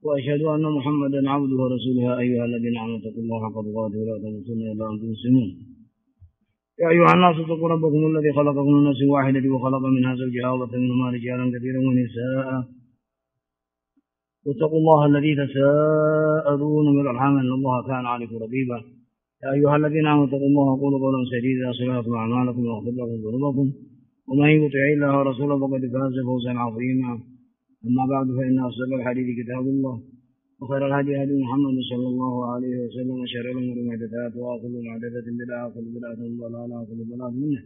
وأشهد أن محمدا عبده ورسوله. أيها الذين آمنوا اتقوا الله حق تقاته ولا تموتن إلا وأنتم مسلمون. يا أيها الناس اتقوا ربكم الذي خلقكم من نفس واحدة وخلق منها زوجها وبث منهما رجالا كثيرا ونساء، واتقوا الله الذي تساءلون بالأرحام إن الله كان عليكم رقيبا. يا أيها الذين آمنوا اتقوا الله وقولوا قولا سديدا يصلح لكم أعمالكم ويغفر لكم ذنوبكم، ومن يطع الله ورسوله فقد فاز فوزا عظيما. أما بعد، فإن أصدق الحديث كتاب الله، وخير الهدي هدي محمد صلى الله عليه وسلم، وشر الأمور محدثاتها وكل محدثة بدعة وكل بدعة ضلالة وكل ضلالة منه.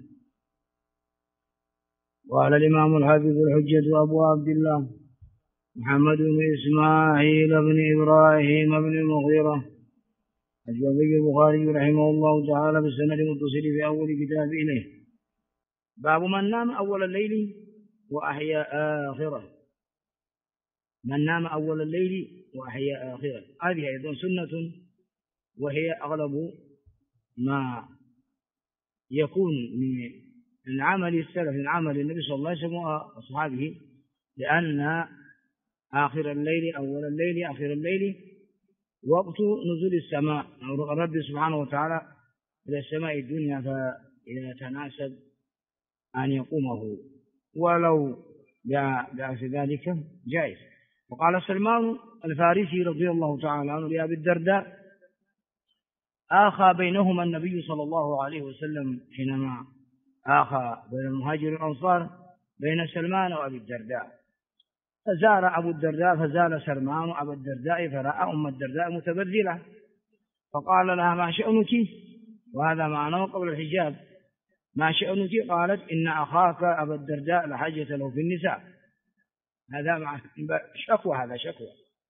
وقال الإمام الحافظ الحجة أبو عبد الله محمد بن إسماعيل بن إبراهيم بن المغيرة الجوفي البخاري رحمه الله تعالى بالسند المتصل في أول كتاب إليه: باب من نام أول الليل وأحيا آخره. من نام أول الليل وأحيا آخره، هذه أيضا سنة، وهي أغلب ما يكون من عمل السلف، من عمل النبي صلى الله عليه وسلم وأصحابه، لأن آخر الليل أول الليل آخر الليل وقت نزول السماء أو رب سبحانه وتعالى إلى السماء الدنيا، فيتناسب أن يقومه ولو بعكس ذلك جائز. وقال سلمان الفارسي رضي الله تعالى عنه لأبي الدرداء: آخى بينهما النبي صلى الله عليه وسلم حينما آخى بين المهاجر والأنصار بين سلمان وأبي الدرداء، فزار أبو الدرداء فزال سلمان أبا الدرداء فرأى أم الدرداء متبذلة، فقال لها: ما شأنك؟ وهذا معناه قبل الحجاب: ما شأنك؟ قالت: إن أخاك أبا الدرداء لحاجة له في النساء. هذا مع شكوى، هذا شكوى.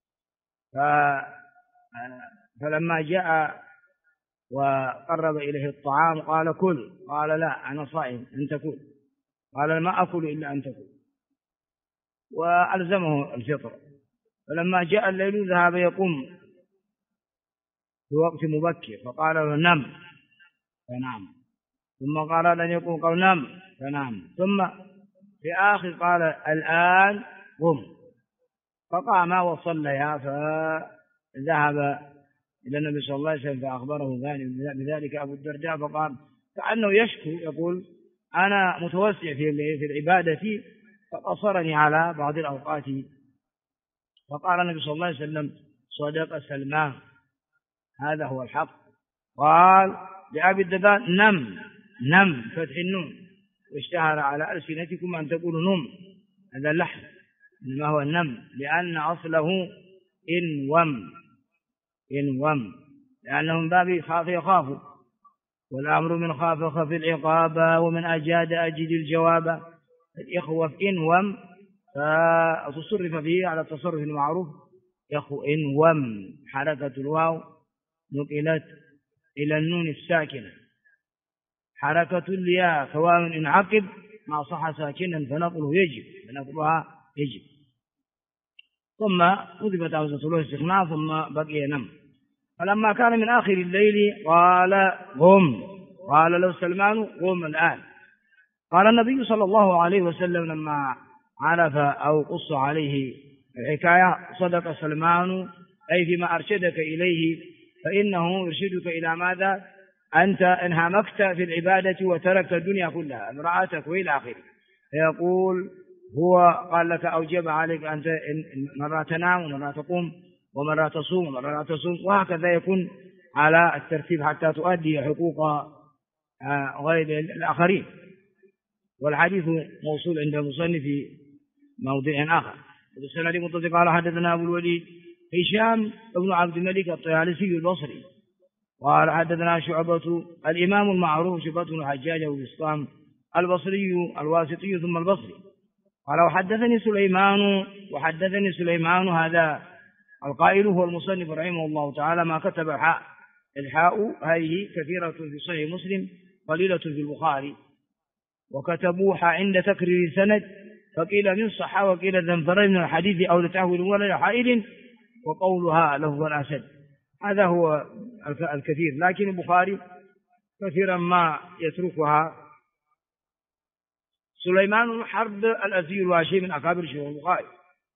فلما جاء وقرب إليه الطعام قال: كل. قال: لا، أنا صائم، أنت كل. قال: ما أكل إلا أن تكل، وألزمه الفطر. فلما جاء الليل ذهب يقوم في وقت مبكر، فقال له: نم، فنام. ثم قال لن يقوم، قال: نم، فنام. ثم في آخر قال: الآن قم. فقام وصليا، فذهب إلى النبي صلى الله عليه وسلم فأخبره بذلك أبو الدرداء، فقال كأنه يشكو، يقول: أنا متوسع في العبادة فقصرني على بعض الأوقات. فقال النبي صلى الله عليه وسلم: صدق سلمان، هذا هو الحق. قال لأبي الدرداء: نم، نم، فتح النون، واشتهر على ألسنتكم أن تقولوا نم، هذا اللحن، إنما هو النم، لأن أصله إنوم، لأنه من باب خاف يخاف، والأمر من خاف خف العقاب، ومن أجاد أجد الجواب. الإخوة في إنوم، فتصرف فيه على التصرف المعروف، إنوم، حركة الواو نقلت إلى النون الساكنة، حركة الياء سواء إن عقب ما صح ساكنا فنقله يجب، فنقلها يجب. ثم أضيفت همزة له استغناء، ثم بقي نم. فلما كان من آخر الليل قال: قم. قال له سلمان: قم الآن. قال النبي صلى الله عليه وسلم لما عرف أو قص عليه الحكاية: صدق سلمان، أي فيما أرشدك إليه، فإنه يرشدك إلى ماذا؟ أنت انهمكت في العبادة وتركت الدنيا كلها، امرأتك وإلى آخره. فيقول هو قال لك: أوجب عليك أنت مرة تنام ومرة تقوم ومرة تصوم ومرة لا تصوم، وهكذا يكون على الترتيب حتى تؤدي حقوق غير الآخرين. والحديث موصول عند المصنف في موضع آخر. وبالسند متصل قال: حدثنا أبو الوليد هشام بن عبد الملك الطيالسي البصري قال: حدثنا شعبة، الإمام المعروف شعبة بن الحجاج أبو بسطام البصري الواسطي ثم البصري قال: وحدثني سليمان هذا القائل هو المصنف رحمه الله تعالى، ما كتب الحاء هذه كثيرة في صحيح مسلم، قليلة في البخاري، وكتبوها عند تكرير سند، فقيل من صحة وقيل ذنفر من الحديث أو لتحويل ولا حائل، وقولها له أسد. هذا هو الكثير، لكن البخاري كثيرا ما يتركها. سليمان بن حرب الأزدي الواشي من أكابر شيوخ البخاري،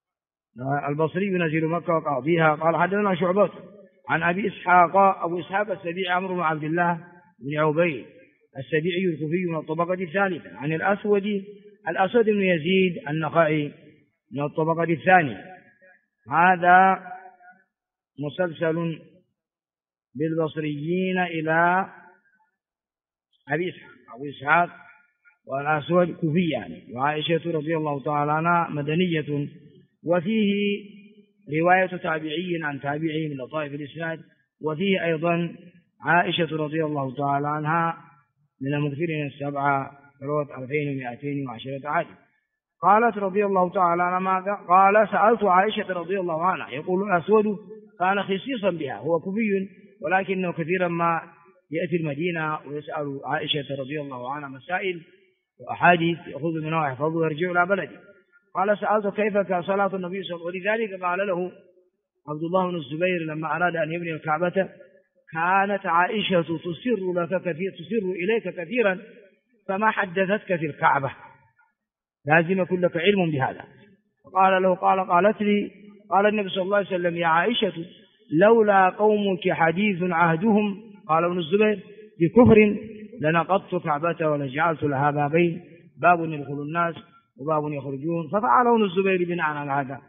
البصري ينزل مكة وقاضيها. قال حدثنا شعبة عن أبي إسحاق أبو إسحاق السبيعي عمرو بن عبد الله بن عبيد السبيعي الكوفي من الطبقة الثالثة عن الأسود بن يزيد النخعي من الطبقة الثانية. هذا مسلسل بالبصريين إلى أبي إسحاق والأسود كوفي يعني، وعائشة رضي الله تعالى عنها مدنية. وفيه رواية تابعي عن تابعي من لطائف الإسناد، وفيه أيضا عائشة رضي الله تعالى عنها من المكثرين السبعة روت 2210 عادي. قالت رضي الله تعالى عنها ماذا؟ قال سألت عائشة رضي الله عنها. يقول الأسود كان خصيصا بها، هو كوفي ولكنه كثيرا ما يأتي المدينة ويسأل عائشة رضي الله عنها مسائل وأحاديث يأخذ منها ويحفظه ويرجع إلى بلده. قال سألت كيف كان صلاة النبي صلى الله عليه وسلم، ولذلك قال له عبد الله بن الزبير لما أراد أن يبني الكعبة كانت عائشة تسر إليك كثيرا فما حدثتك في الكعبة، لازم يكون لك علم بهذا. قال له قالت لي قال النبي صلى الله عليه وسلم يا عائشة لولا قومك حديث عهدهم، قال ابن الزبير بكفر لنقضت كعبة ولجعلت لها بابين، باب يدخل الناس وباب يخرجون، ففعله ابن الزبير بناء على هذا.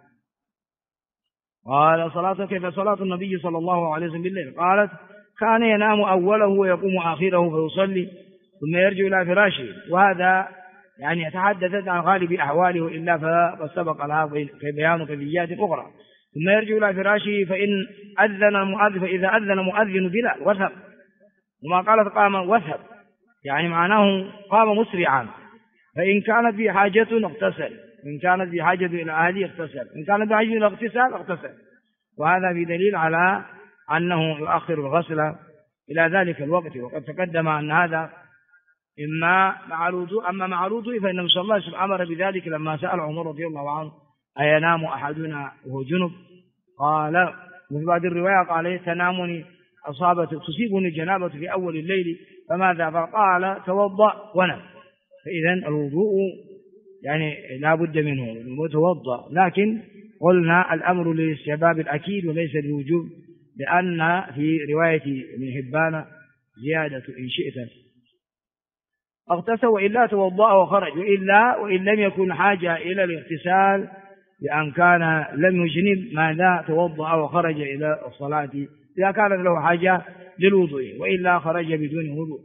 قال صلاة كيف صلاة النبي صلى الله عليه وسلم بالليل؟ قالت كان ينام أوله ويقوم آخره فيصلي ثم يرجع إلى فراشه. وهذا يعني يتحدث عن غالب أحواله إلا فسبق لها بيان كيفيات أخرى. ثم يرجع إلى فراشه فإذا أذن مؤذن بلال وثب، وما قالت قام وثب يعني معناه قام مسرعا، فإن كانت في حاجة اغتسل، إن كانت في حاجة إلى أهله اغتسل، إن كانت في حاجة إلى اغتسال اغتسل. وهذا في دليل على أنه يؤخر الغسل إلى ذلك الوقت. وقد تقدم أن هذا إما مع الوضوء، أما مع الوضوء فإن صلى الله عليه وسلم أمر بذلك لما سأل عمر رضي الله عنه أينام أحدنا وهو جنب؟ قال وفي بعض الرواية قال تنامني تصيبني جنابة في أول الليل فماذا؟ فقال توضأ ونم. فإذا الوضوء يعني لا بد منه متوضأ، لكن قلنا الأمر للاستحباب الأكيد وليس للوجوب، لأن في رواية ابن حبان زيادة إن شئت اغتسل وإلا توضأ وخرج، وإن لم يكن حاجة إلى الاغتسال لأن كان لم يجنب ماذا توضأ وخرج إلى الصلاة إذا كانت له حاجة للوضوء، وإلا خرج بدون وضوء.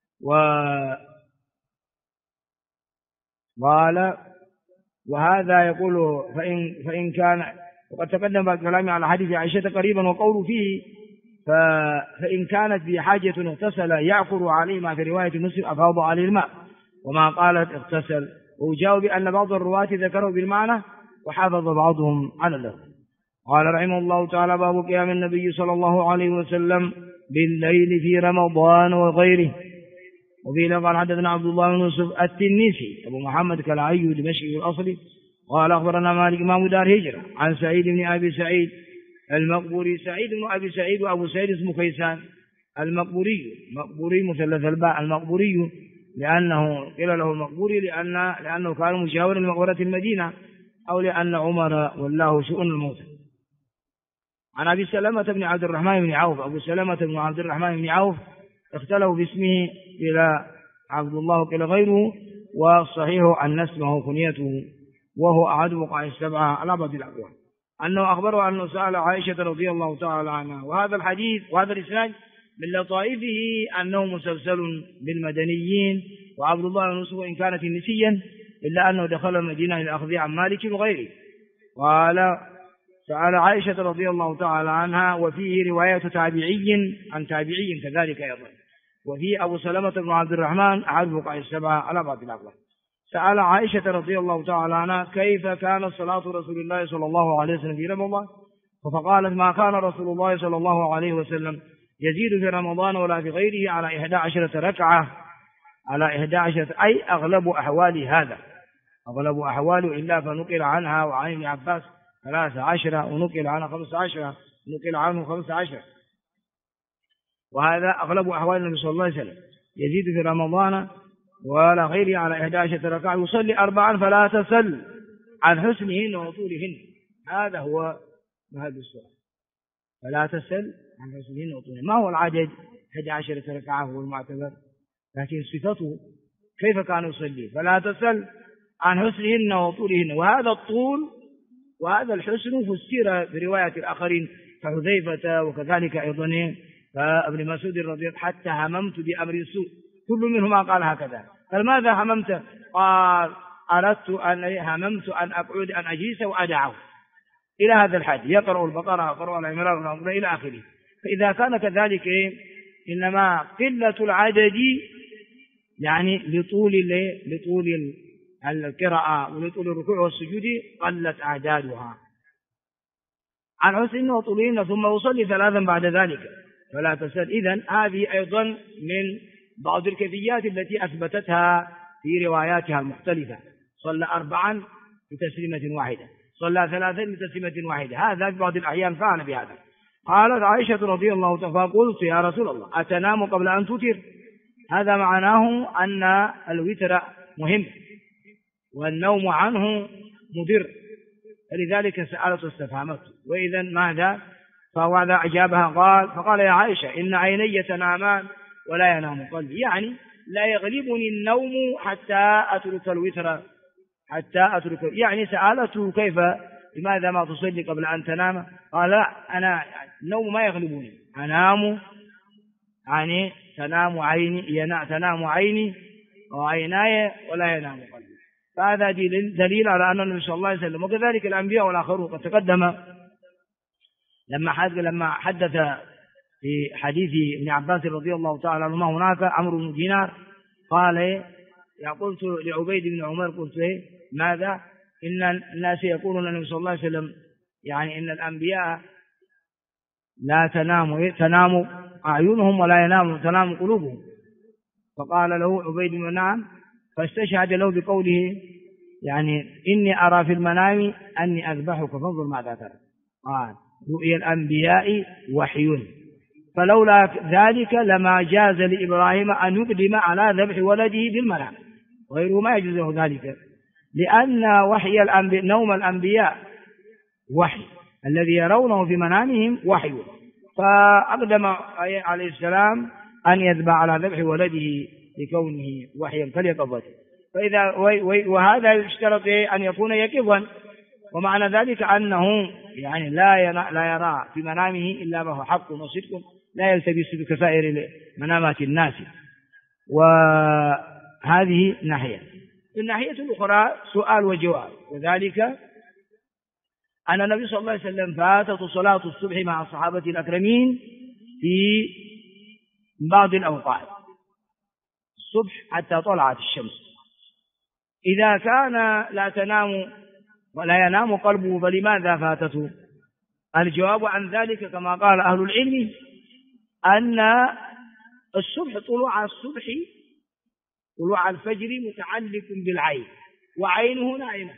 قال وهذا يقول فإن كان، وقد تقدم الكلام على حديث عائشة قريبا وقول فيه فإن كانت في حاجة اغتسل يعقر عليه، ما في رواية مسلم أفاض عليه الماء، وما قالت اغتسل. وجاوب بأن بعض الرواة ذكروا بالمعنى وحافظ بعضهم على اللفظ. قال رحمه الله تعالى باب قيام النبي صلى الله عليه وسلم بالليل في رمضان وغيره. وفي لقد حدثنا عبد الله بن يوسف التنيسي أبو محمد كلاعي دمشقي الأصلي قال أخبرنا مالك إمام دار هجرة عن سعيد بن أبي سعيد المقبوري. سعيد بن أبي سعيد وأبو سعيد اسمه كيسان المقبوري، مقبوري مثلث الباء المقبوري، لأنه قيل له المقبوري لأنه كان مجاورا لمقبرة المدينة، أو لأن عمر والله شؤون الموتى. عن أبي سلمة بن عبد الرحمن بن عوف. أبو سلمة بن عبد الرحمن بن عوف اختلفوا باسمه إلى عبد الله قيل غيره، والصحيح أن اسمه كنيته، وهو أحد وقع السبعة على بعض الأقوال، أنه أخبره أنه سأل عائشة رضي الله تعالى عنها. وهذا الحديث وهذا الإسناد من لطائفه أنه مسلسل بالمدنيين، وعبد الله بن يوسف إن كانت نسيا إلا أنه دخل المدينة لأخذ عن مالك وغيره. قال سأل عائشة رضي الله تعالى عنها، وفيه رواية تابعي عن تابعي كذلك أيضا. وفي أبو سلمة بن عبد الرحمن أحد فقهاء السبعة على بعض الأقوال. سأل عائشة رضي الله تعالى عنها كيف كان صلاة رسول الله صلى الله عليه وسلم في رمضان، فقالت ما كان رسول الله صلى الله عليه وسلم يزيد في رمضان ولا في غيره على 11 ركعة، على 11، أي أغلب أحوال هذا، أغلب أحواله، إلا فنقل عنها وعن ابن عباس 13 ونقل عنها 15 ونقل عنه 15. وهذا أغلب أحوال النبي صلى الله عليه وسلم يزيد في رمضان ولا غيره على 11 ركعة، يصلي 4 فلا تسل عن حسنهن وطولهن. هذا هو هذا السؤال. فلا تسأل عن حسنهن وطولهن. ما هو العدد 11 ركعة هو المعتبر، لكن صفته كيف كان يصلي. فلا تسأل عن حسنهن وطولهن. وهذا الطول وهذا الحسن فسر برواية الآخرين كحذيفة وكذلك أيضا فابن مسعود رضي الله حتى هممت بأمر السوء. كل منهما قال هكذا. قال ماذا هممت؟ قال هممت أن أقعد أن أجلس وأدعه إلى هذا الحد، يقرأ البقرة يقرأ العمران إلى آخره. فإذا كان كذلك إنما قلة العدد يعني لطول القراءة ولطول الركوع والسجود قلت أعدادها. عن حسن وطولهن ثم يصلي 3 بعد ذلك فلا تسأل. إذن هذه أيضا من بعض الكيفيات التي أثبتتها في رواياتها المختلفة. صلى 4 بتسليمة واحدة، صلى 3 بتسليمة واحدة. هذا في بعض الأحيان فعل بهذا. قالت عائشة رضي الله عنها فقلت يا رسول الله أتنام قبل أن توتر؟ هذا معناه أن الوتر مهم والنوم عنه مضر، فلذلك سألت واستفهمت. وإذا ماذا؟ فهذا أجابها فقال يا عائشة إن عيني تنامان ولا ينام قلبي، يعني لا يغلبني النوم حتى أترك الوتر يعني سألته كيف لماذا ما تصلي قبل أن تنام؟ قال لا أنا النوم ما يغلبني، أنام يعني تنام عيني وعيناي ولا ينام قلبي. فهذا دليل على أن النبي صلى الله عليه وسلم وكذلك الأنبياء والآخرون قد تقدم لما حدث في حديث ابن عباس رضي الله تعالى عنهما هناك عمرو بن دينار قال قلت لعبيد بن عمر قلت ماذا؟ إن الناس يقولون النبي صلى الله عليه وسلم يعني إن الأنبياء لا تنام أعينهم ولا تنام قلوبهم. فقال له عبيد بن نعم، فاستشهد له بقوله يعني إني أرى في المنام أني أذبحك فانظر ماذا ترى. قال رؤيا الأنبياء وحي، فلولا ذلك لما جاز لإبراهيم أن يقدم على ذبح ولده بالمنام، غيره ما يجوزه ذلك، لأن وحي نوم الأنبياء وحي، الذي يرونه في منامهم وحي. فأقدم عليه السلام أن يذبح على ذبح ولده لكونه وحيا كاليقظة. وهذا يشترط أن يكون يقظا، ومعنى ذلك أنه يعني لا يرى في منامه إلا ما هو حق وصدق، لا يلتبس بكسائر منامات الناس. وهذه ناحية. الناحية الأخرى سؤال وجواب، وذلك أن النبي صلى الله عليه وسلم فاتت صلاة الصبح مع الصحابة الأكرمين في بعض الأوقات الصبح حتى طلعت الشمس. إذا كان لا ينام قلبه فلماذا فاتته؟ الجواب عن ذلك كما قال أهل العلم أن طلوع الفجر متعلق بالعين، وعينه نائمة،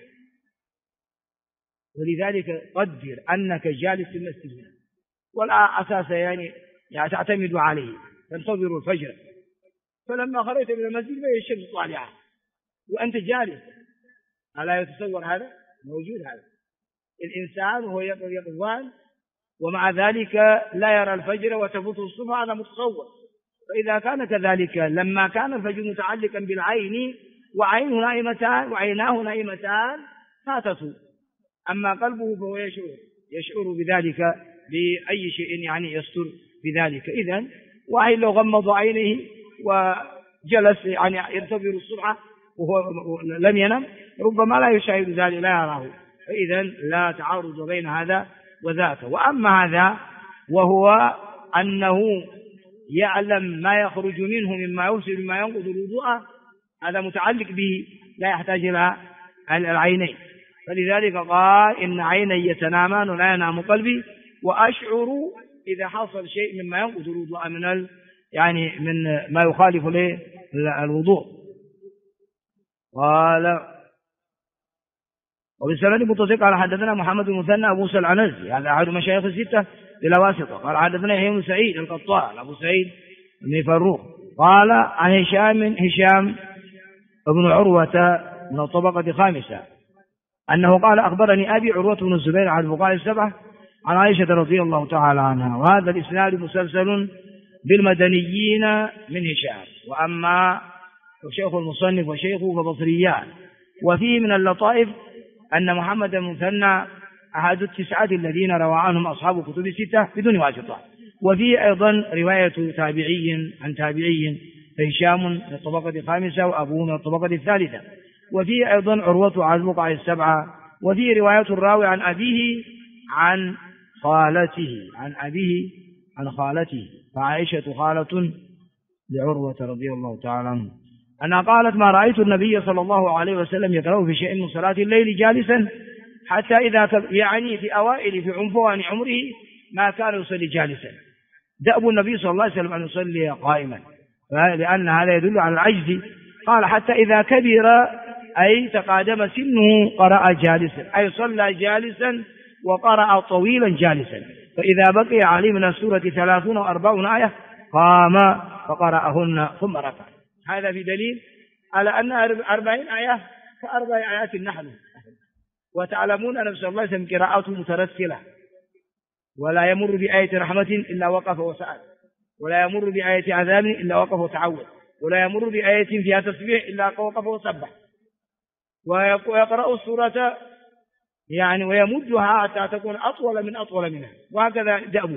ولذلك قدر أنك جالس في المسجد هنا ولا أساس يعني تعتمد عليه، تنتظر الفجر، فلما خرجت من المسجد فهي الشمس طالعة وأنت جالس. ألا يتصور هذا؟ موجود هذا. الإنسان وهو يقظان ومع ذلك لا يرى الفجر وتفوت الصبح، هذا متصور. فإذا كان كذلك لما كان الفجر متعلقا بالعين وعيناه نائمتان فاتته. أما قلبه فهو يشعر بذلك بأي شيء يعني يستر بذلك. إذن واحد لو غمض عينيه وجلس يعني ينتظر الصبح وهو لم ينم ربما لا يشاهد ذلك، لا يراه. فإذن لا تعارض بين هذا وذاك. وأما هذا وهو أنه يعلم ما يخرج منه مما يفسد مما ينقض الوضوء، هذا متعلق به لا يحتاج إلى العينين. فلذلك قال إن عيني تنامان ولا ينام قلبي، وأشعر إذا حصل شيء مما ينقض الوضوء من ما يخالف الوضوء. قال وبالسند المتصل قال حدثنا محمد بن مثنى أبو موسى العنزي، هذا أحد مشايخ الستة بلا واسطة. قال حدثنا يحيى بن سعيد القطان أبو سعيد بن فروخ قال عن هشام بن عروة من الطبقة الخامسة أنه قال أخبرني أبي عروة بن الزبير عن الفقهاء السبعة عن عائشة رضي الله تعالى عنها. وهذا الإسناد مسلسل بالمدنيين من هشام، وأما شيخ المصنف وشيخه فبصريان. وفيه من اللطائف أن محمد بن المثنى أحد التسعة الذين روى عنهم أصحاب كتب الستة بدون واسطة. وفيه أيضا رواية تابعي عن تابعي، فهشام من الطبقة الخامسة وأبوه من الطبقة الثالثة. وفيه أيضا عروة عن الفقهاء السبعة. وفيه رواية الراوي عن أبيه عن خالته، عن أبيه عن خالته، فعائشة خالة لعروة رضي الله تعالى عنه أنها قالت: ما رأيت النبي صلى الله عليه وسلم يقرأ في شيء من صلاة الليل جالسا حتى إذا يعني في أوائل في عنفوان عمره ما كان يصلي جالسا. دأب النبي صلى الله عليه وسلم أن يصلي قائما، لأن هذا يدل على العجز. قال: حتى إذا كبر أي تقادم سنه قرأ جالسا، أي صلى جالسا وقرأ طويلا جالسا، فإذا بقي عليه من السورة 30 و40 آية قام فقرأهن ثم ركع. هذا في دليل على أن 40 آية كأربع آيات النحل. وتعلمون أن صلى الله عليه وسلم قراءته مترسلة، ولا يمر بآية رحمة إلا وقف وسأل، ولا يمر بآية عذاب إلا وقف وتعوذ، ولا يمر بآية فيها تسبيح إلا وقف وسبح، ويقرأ السورة يعني ويمدها حتى تكون أطول منها، وهكذا دأبه.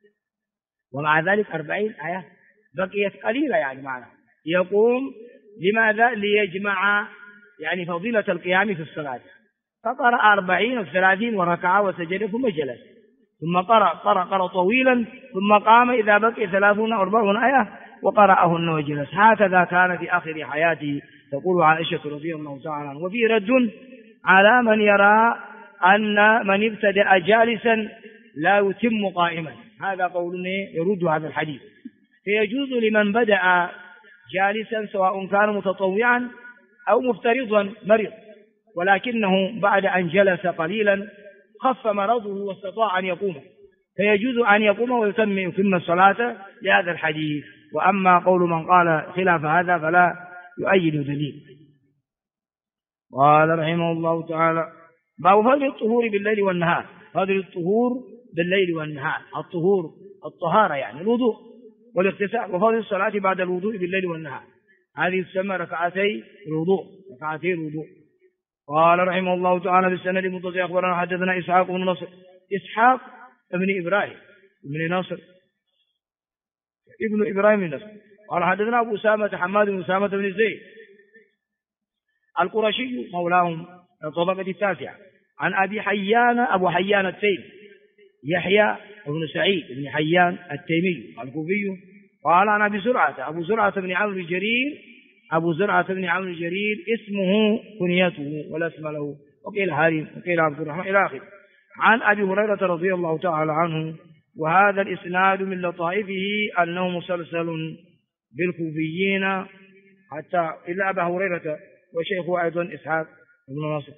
ومع ذلك 40 آية بقيت قليلة يعني معنا. يقوم لماذا؟ ليجمع يعني فضيلة القيام في الصلاة، فقرأ 40 و30 وركع وسجد ثم جلس، ثم قرأ طويلا، ثم قام إذا بقي 30 و 40 آية وقرأهن وجلس. هكذا كان في آخر حياته، تقول عائشة رضي الله تعالى عنها. وفي رد على من يرى أن من ابتدأ جالسا لا يتم قائما، هذا قول يرد هذا الحديث. فيجوز لمن بدأ جالسا سواء كان متطوعا أو مفترضا مريض، ولكنه بعد أن جلس قليلا خف مرضه واستطاع أن يقوم، فيجوز أن يقوم ويتم الصلاة لهذا الحديث. وأما قول من قال خلاف هذا فلا يؤيد دليل. قال رحمه الله تعالى: باب فضل الطهور بالليل والنهار. فضل الطهور بالليل والنهار، الطهارة يعني الوضوء والاغتسال، وفضل الصلاة بعد الوضوء بالليل والنهار. هذه تسمى ركعتي الوضوء. قال رحمه الله تعالى: بالسند المتصل أخبرنا حدثنا إسحاق بن نصر، إسحاق ابن إبراهيم ابن نصر ابن إبراهيم بن نصر. قال حدثنا أبو أسامة حماد بن أسامة بن زيد القرشي مولاهم الطبقة التاسعة، عن أبي حيان أبو حيان التيمي يحيى بن سعيد بن حيان التيمي الكوفي. قال عن أبي زرعة بن عمرو الجرير، أبو زرعة بن عمرو الجرير اسمه كنيته ولا اسم له، وقيل هارم وقيل عبد الرحمن إلى آخره. عن أبي هريرة رضي الله تعالى عنه. وهذا الإسناد من لطائفه أنه مسلسل بالكوفيين حتى إلا أبا هريرة وشيخه أيضا إسحاق بن نصر،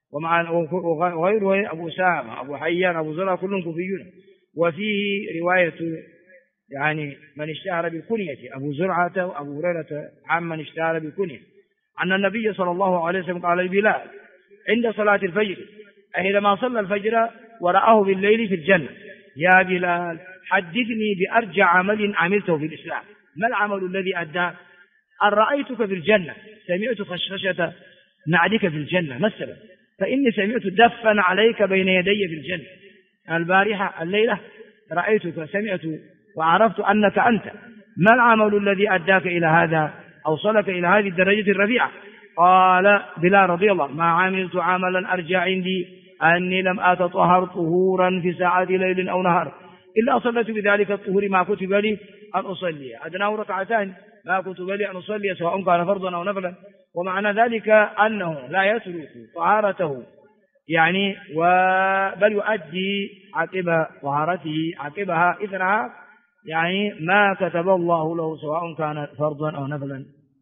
وغيره أبو أسامة أبو حيان أبو زرعة كلهم كوفيون. وفيه رواية يعني من اشتهر بالكنية، أبو زرعة وأبو هريرة عمن اشتهر بالكنية، أن النبي صلى الله عليه وسلم قال لبلال عند صلاة الفجر، أي لما صلى الفجر ورآه بالليل في الجنة: يا بلال حدثني بأرجع عمل عملته في الإسلام. ما العمل الذي أداك؟ أن رأيتك في الجنة، سمعت خشخشة نعلك في الجنة، ما السبب؟ فإني سمعت دفا عليك بين يدي في الجنة البارحة الليلة، رأيتك سمعت وعرفت أنك أنت. ما العمل الذي أداك إلى هذا، أوصلك إلى هذه الدرجة الرفيعة؟ قال بلال رضي الله: ما عملت عملا أرجع عندي أني لم أتطهر طهورا في ساعة ليل أو نهار إلا صليت بذلك الطهور ما كتب لي أن أصلي، أدناه ركعتان ما كتب لي أن أصلي سواء كان فرضا أو نفلا. ومعنى ذلك أنه لا يترك طهارته يعني بل يؤدي عقب طهارته عقبها إثرها يعني ما كتب الله له سواء كان فرضا أو نفلا.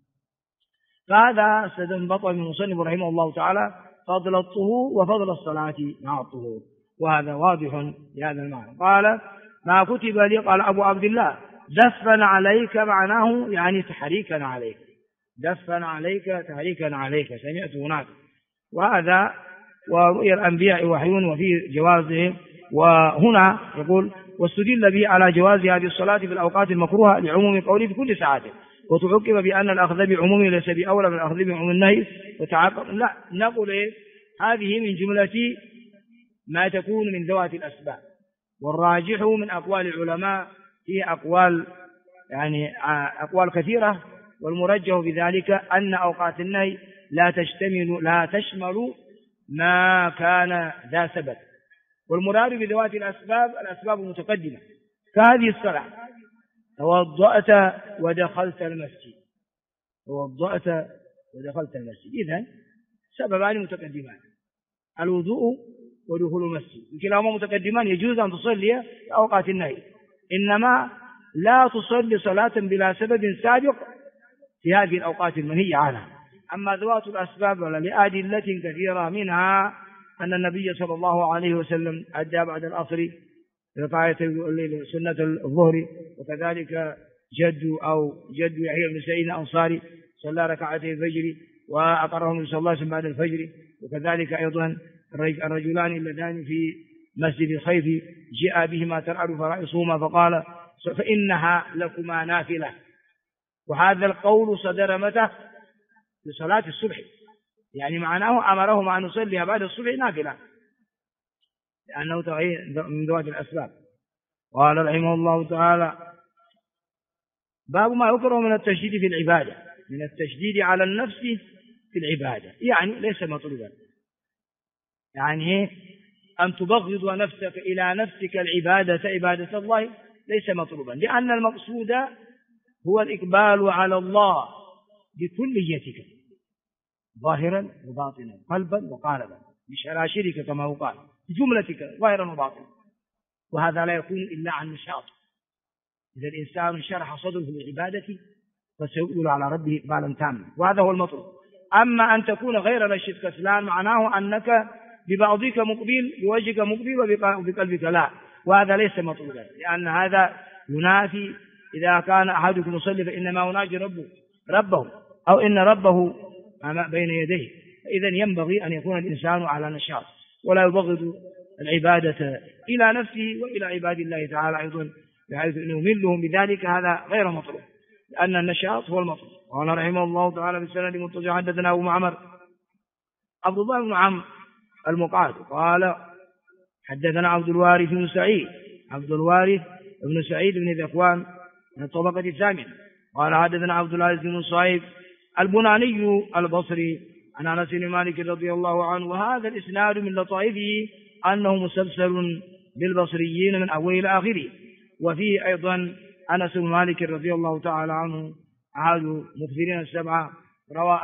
فهذا استنبط من المصنف رحمه الله تعالى فضل الطهور وفضل الصلاة مع الطهور، وهذا واضح بهذا المعنى. قال: ما كتب لي، قال أبو عبد الله: دفا عليك معناه يعني تحريكا عليك، دفا عليك تحريكا عليك، سمعت هناك. وهذا ورؤيا الأنبياء وحي وفي جوازه. وهنا يقول واستدل به على جواز هذه الصلاة في الأوقات المكروهة لعموم قوله في كل ساعة، وتعقب بأن الأخذ بعمومه ليس بأولى من الأخذ بعموم النهي وتعاقب. لا، نقول هذه من جملة ما تكون من ذوات الأسباب، والراجح من أقوال العلماء هي أقوال أقوال كثيرة، والمرجح بذلك أن أوقات النهي لا تشمل ما كان ذا سبب. والمراد بذوات الأسباب المتقدمة كهذه الصلاة: توضأت ودخلت المسجد، إذن سببان متقدمان: الوضوء ودخول المسجد، كلاهما متقدمان، يجوز أن تصلي في أوقات النهي، إنما لا تصلي صلاة بلا سبب سابق في هذه الأوقات المنهي عنها. أما ذوات الأسباب لأدلة كثيرة، منها أن النبي صلى الله عليه وسلم أدى بعد العصر ركعة سنة الظهر، وكذلك جد يحيى بن سعيد الأنصاري صلى ركعتي الفجر وأقره النبي صلى الله عليه وسلم بعد الفجر، وكذلك أيضا الرجلان اللذان في مسجد الخيف جاء بهما ترعد فرائصهما فقال فإنها لكما نافلة. وهذا القول صدر متى؟ في صلاة الصبح، يعني معناه أمرهما أن يصليها بعد الصبح نافلة، لأنه من ذوات الأسباب. قال رحمه الله تعالى: باب ما يكره من التشديد في العبادة، من التشديد على النفس في العبادة، يعني ليس مطلوبا، يعني أن تبغض نفسك إلى نفسك العبادة عبادة الله ليس مطلوبا، لأن المقصود هو الإقبال على الله بكليتك ظاهرا وباطنا، قلبا وقالبا، بشراشرك كما هو قال، بجملتك ظاهرا وباطنا، وهذا لا يكون إلا عن نشاط. إذا الإنسان شرح صدره للعبادة فسيقبل على ربه إقبالا تاما، وهذا هو المطلوب. أما أن تكون غير نشط كسلان معناه أنك ببعضك مقبل، بوجهك مقبل وبقلبك لا، وهذا ليس مطلوبا، لأن هذا ينافي إذا كان أحدكم يصلي فإنما يناجي ربه أو إن ربه بين يديه، فإذا ينبغي أن يكون الإنسان على نشاط ولا يبغض العبادة إلى نفسه وإلى عباد الله تعالى أيضا، بحيث أن يملهم بذلك، هذا غير مطلوب، لأن النشاط هو المطلوب. قال رحمه الله تعالى بالسند متصل: حدثنا أبو معمر عبد الله بن عمرو المقعد قال حدثنا عبد الوارث بن سعيد بن ذكوان من الطبقة الثامنة قال حدثنا عبد العزيز بن صهيب البناني البصري عن أنس بن مالك رضي الله عنه. وهذا الإسناد من لطائفه أنه مسلسل بالبصريين من أول إلى آخره، وفيه أيضا أنس بن مالك رضي الله تعالى عنه أحد مكثرين السبعة، روى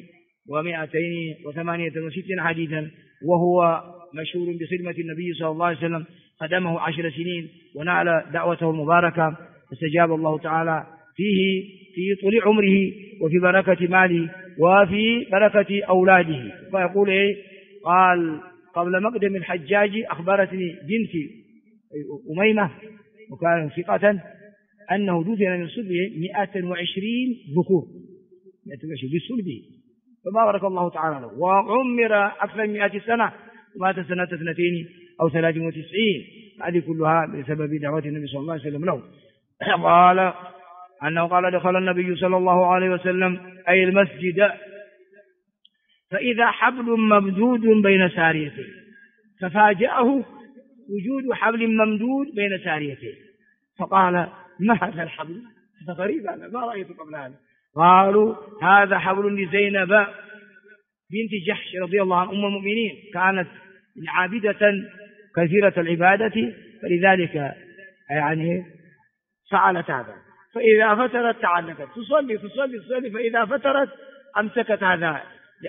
2268 حديثا، وهو مشهور بخدمة النبي صلى الله عليه وسلم، خدمه 10 سنين ونال دعوته المباركة، فاستجاب الله تعالى فيه في طول عمره وفي بركة ماله وفي بركة أولاده. فيقول قال: قبل مقدم الحجاج أخبرتني بنتي أميمة وكان ثقة أنه دفن من صلبه 120 ذكور بصلبه، فبارك الله تعالى له، وعمر أكثر من 100 سنة، ومات سنة 92 أو 93. هذه كلها بسبب دعوة النبي صلى الله عليه وسلم له. قال أنه قال: دخل النبي صلى الله عليه وسلم أي المسجد فإذا حبل ممدود بين ساريتين، ففاجأه وجود حبل ممدود بين ساريتين، فقال: ما هذا الحبل؟ هذا غريب، أنا ما رأيته قبل هذا. قالوا: هذا حبل لزينب بنت جحش رضي الله عنها أم المؤمنين، كانت عابدة كثيرة العبادة، فلذلك فعلت هذا، فإذا فترت تعلقت تصلي فإذا فترت أمسكت هذا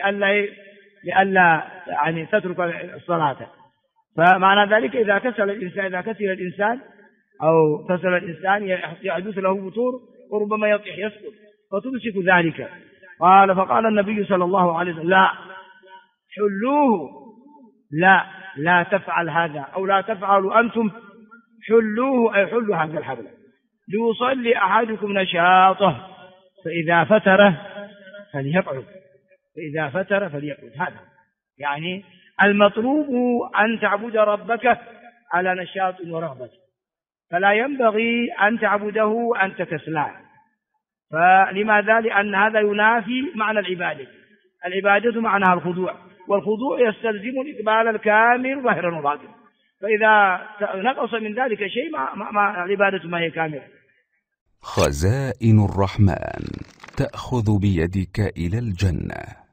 لئلا تترك الصلاة. فمعنى ذلك إذا كسل الإنسان أو كسل الإنسان يحدث له وتور وربما يطيح يسقط، فتمسك ذلك. فقال النبي صلى الله عليه وسلم: لا، حلوه، لا تفعل هذا، أو لا تفعلوا أنتم، حلوه أي حلوا هذا الحبل، ليصلي أحدكم نشاطه، فإذا فتر فليقعد، هذا يعني المطلوب أن تعبد ربك على نشاط ورغبة، فلا ينبغي أن تعبده أنت كسلان. فلماذا؟ لأن هذا ينافي معنى العبادة. العبادة معناها الخضوع، والخضوع يستلزم الإقبال الكامل ظاهرا وباطنا، فإذا نقص من ذلك شيء ما العبادة ما هي كاملة. خزائن الرحمن تأخذ بيدك إلى الجنة.